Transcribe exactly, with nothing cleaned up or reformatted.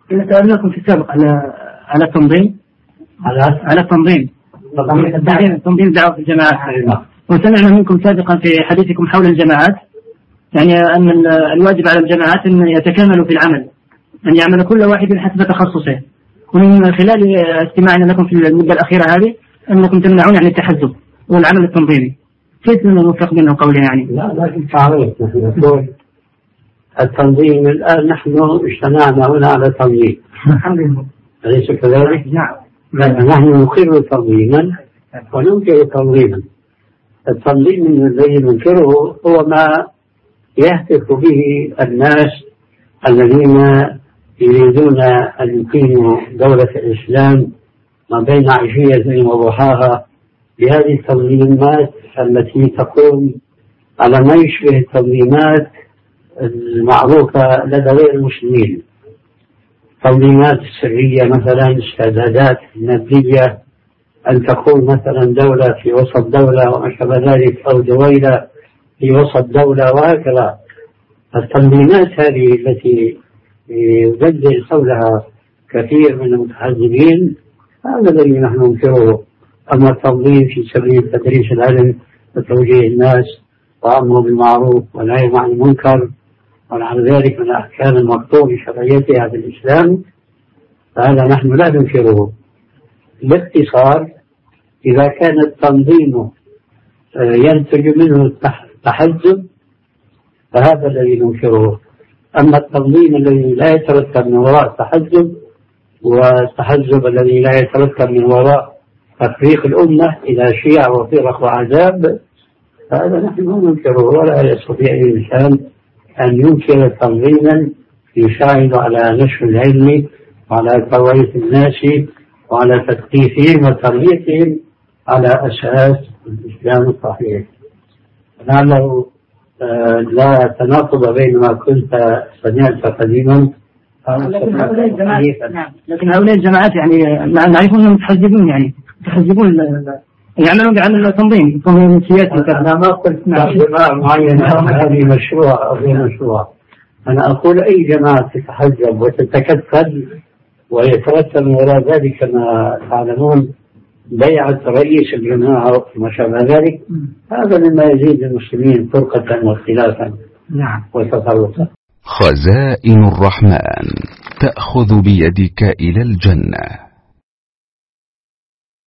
سألناكم في السابق على على التنظيم على على التنظيم تنظيم دعوة في الجماعات، وسمعنا منكم سابقا في حديثكم حول الجماعات يعني أن الواجب على الجماعات أن يتكاملوا في العمل، أن يعمل كل واحد حسب تخصصه. ومن خلال استماعنا لكم في المدة الأخيرة هذه أنكم تمنعون عن التحزب والعمل التنظيمي، كيف نوفق بينه قولي يعني؟ لا لكن تعرف نحن التنظيم الآن نحن اجتمعنا هنا على تنظيم الحمد لله، أليس كذلك؟ نعم. نحن نقر تنظيما وننكر تنظيما. التنظيم الذي ننكره هو ما يهتف به الناس الذين يريدون أن يقيموا دولة الإسلام ما بين عشية وضحاها بهذه التنظيمات التي تقوم على ما يشبه التنظيمات المعروفة لدى غير المسلمين، تنظيمات سرية مثلا، استعدادات مادية، أن تكون مثلا دولة في وسط دولة وما شابه ذلك، أو دويلة في وسط دولة، وهكذا. التنظيمات هذه التي يبدل حولها كثير من المتحزبين هذا الذي نحن ننكره. أما التنظيم في سبيل تدريس العلم وتوجيه الناس وأمر بالمعروف والنهي عن المنكر ونحو ذلك من الأحكام المكتوب بشرعيتها في الإسلام فهذا نحن لا ننكره. باختصار إذا كان التنظيم ينتج منه التحزب فهذا الذي ننكره. أما التنظيم الذي لا يترتب من وراء التحزب والتحزب الذي لا يترتب من وراء تفريق الأمة إلى شيع وفرق وعذاب فهذا نحن ننكره. ولا يستطيع الإنسان أن ينكر تنظيما يساعد على نشر العلم وعلى توعية الناس وعلى تثقيفهم وتربيتهم على أساس الإسلام الصحيح. لعله لا تناقض بين ما كنت سمعت قديما. لكن هؤلاء الجماعات لكن هؤلاء الجماعات يعني نعرفون أنهم متحزبون يعني متحزبون يعملون بعمل تنظيم تنظيم سياسي. أنا ما قلت جماعة معينة هذه مشروع أو غير مشروع. أنا أقول أي جماعة تتحزب وتتكتل ويترتب وراء ذلك ما تعلمون بيعة رئيس الجماعة وما شابه ذلك هذا مما يزيد المسلمين فرقة واختلافا نعم وتفرقا. خزائن الرحمن تأخذ بيدك إلى الجنة.